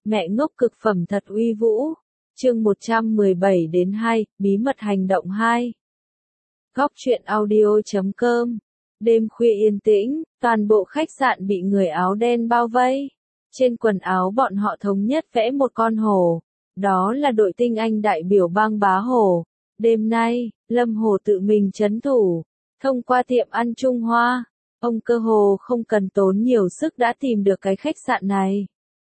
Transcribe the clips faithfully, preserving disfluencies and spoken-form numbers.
Mẹ ngốc cực phẩm thật uy vũ. Chương một trăm mười bảy đến hai, bí mật hành động hai. Góc truyện audio chấm com. Đêm khuya yên tĩnh, toàn bộ khách sạn bị người áo đen bao vây. Trên quần áo bọn họ thống nhất vẽ một con hổ. Đó là đội tinh anh đại biểu bang bá hổ. Đêm nay, Lâm Hổ tự mình trấn thủ. Thông qua tiệm ăn Trung Hoa, ông cơ hồ không cần tốn nhiều sức đã tìm được cái khách sạn này.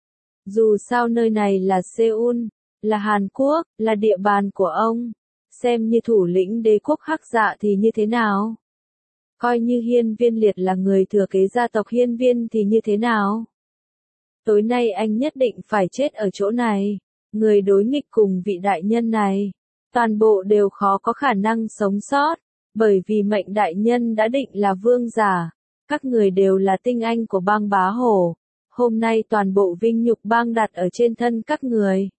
Dù sao nơi này là Seoul, là Hàn Quốc, là địa bàn của ông. Xem như thủ lĩnh đế quốc Hắc Dạ thì như thế nào? Coi như Hiên Viên Liệt là người thừa kế gia tộc Hiên Viên thì như thế nào? Tối nay anh nhất định phải chết ở chỗ này. Người đối nghịch cùng vị đại nhân này, toàn bộ đều khó có khả năng sống sót, bởi vì mệnh đại nhân đã định là vương giả. Các người đều là tinh anh của bang bá hổ. Hôm nay toàn bộ vinh nhục bang đặt ở trên thân các người.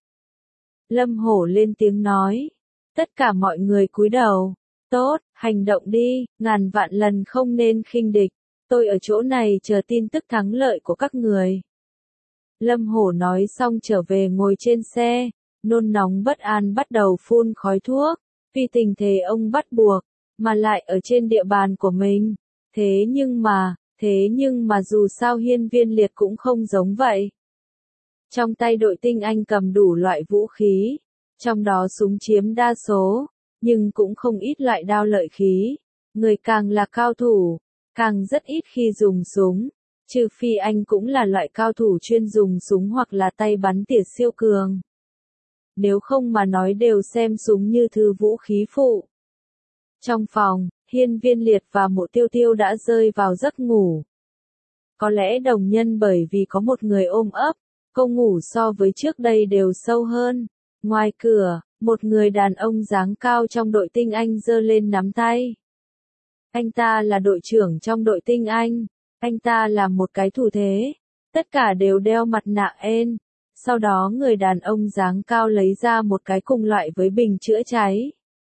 Lâm Hổ lên tiếng nói. Tất cả mọi người cúi đầu. Tốt, hành động đi, ngàn vạn lần không nên khinh địch. Tôi ở chỗ này chờ tin tức thắng lợi của các người. Lâm Hổ nói xong trở về ngồi trên xe, nôn nóng bất an bắt đầu phun khói thuốc. Vì tình thế ông bắt buộc, mà lại ở trên địa bàn của mình. Thế nhưng mà, thế nhưng mà dù sao Hiên Viên Liệt cũng không giống vậy. Trong tay đội tinh anh cầm đủ loại vũ khí, trong đó súng chiếm đa số, nhưng cũng không ít loại đao lợi khí. Người càng là cao thủ, càng rất ít khi dùng súng, trừ phi anh cũng là loại cao thủ chuyên dùng súng hoặc là tay bắn tỉa siêu cường. Nếu không mà nói đều xem súng như thứ vũ khí phụ. Trong phòng, Hiên Viên Liệt và Mộ Tiêu Tiêu đã rơi vào giấc ngủ. Có lẽ đồng nhân bởi vì có một người ôm ấp, cô ngủ so với trước đây đều sâu hơn. Ngoài cửa, một người đàn ông dáng cao trong đội tinh anh giơ lên nắm tay. Anh ta là đội trưởng trong đội tinh anh. Anh ta là một cái thủ thế. Tất cả đều đeo mặt nạ en. Sau đó người đàn ông dáng cao lấy ra một cái cùng loại với bình chữa cháy.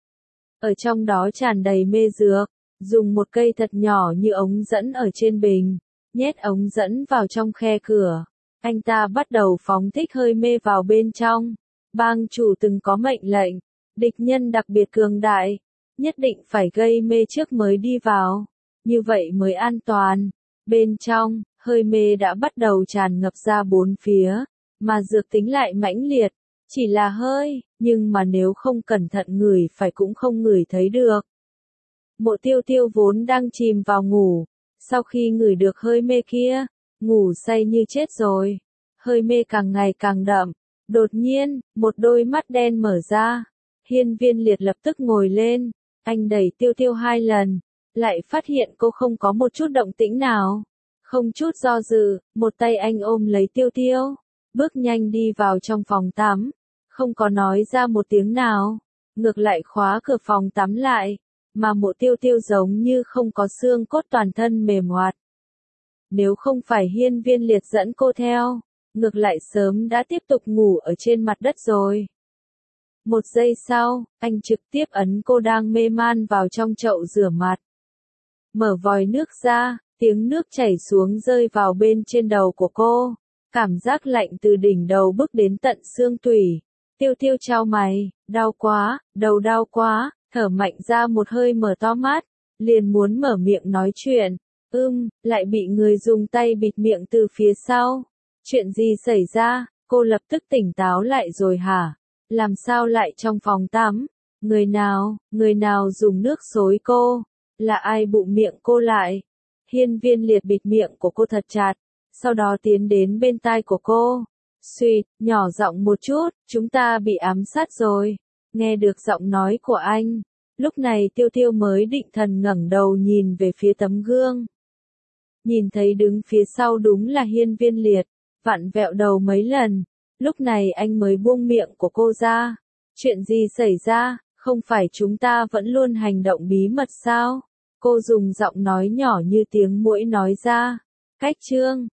Ở trong đó tràn đầy mê dược, dùng một cây thật nhỏ như ống dẫn ở trên bình, nhét ống dẫn vào trong khe cửa. Anh ta bắt đầu phóng thích hơi mê vào bên trong. Bang chủ từng có mệnh lệnh, địch nhân đặc biệt cường đại, nhất định phải gây mê trước mới đi vào, như vậy mới an toàn. Bên trong, hơi mê đã bắt đầu tràn ngập ra bốn phía, mà dược tính lại mãnh liệt. Chỉ là hơi, nhưng mà nếu không cẩn thận ngửi phải cũng không ngửi thấy được. Mộ Tiêu Tiêu vốn đang chìm vào ngủ, sau khi ngửi được hơi mê kia, ngủ say như chết rồi. Hơi mê càng ngày càng đậm. Đột nhiên, một đôi mắt đen mở ra. Hiên Viên Liệt lập tức ngồi lên. Anh đẩy Tiêu Tiêu hai lần, lại phát hiện cô không có một chút động tĩnh nào. Không chút do dự, một tay anh ôm lấy Tiêu Tiêu, bước nhanh đi vào trong phòng tắm, không có nói ra một tiếng nào, ngược lại khóa cửa phòng tắm lại, mà Mộ Tiêu Tiêu giống như không có xương cốt, toàn thân mềm hoạt. Nếu không phải Hiên Viên Liệt dẫn cô theo, ngược lại sớm đã tiếp tục ngủ ở trên mặt đất rồi. Một giây sau, anh trực tiếp ấn cô đang mê man vào trong chậu rửa mặt. Mở vòi nước ra, tiếng nước chảy xuống rơi vào bên trên đầu của cô. Cảm giác lạnh từ đỉnh đầu bước đến tận xương tủy. Tiêu Tiêu chau mày, đau quá, đầu đau quá, thở mạnh ra một hơi, mở to mắt, liền muốn mở miệng nói chuyện. Ưm, lại bị người dùng tay bịt miệng từ phía sau. Chuyện gì xảy ra? Cô lập tức tỉnh táo lại rồi hả? Làm sao lại trong phòng tắm? Người nào, người nào dùng nước xối cô? Là ai bụng miệng cô lại? Hiên Viên Liệt bịt miệng của cô thật chặt, sau đó tiến đến bên tai của cô. Suýt, nhỏ giọng một chút, chúng ta bị ám sát rồi. Nghe được giọng nói của anh, lúc này Tiêu Tiêu mới định thần ngẩng đầu nhìn về phía tấm gương. Nhìn thấy đứng phía sau đúng là Hiên Viên Liệt, vặn vẹo đầu mấy lần. Lúc này anh mới buông miệng của cô ra. Chuyện gì xảy ra, không phải chúng ta vẫn luôn hành động bí mật sao? Cô dùng giọng nói nhỏ như tiếng muỗi nói ra. Cách chương,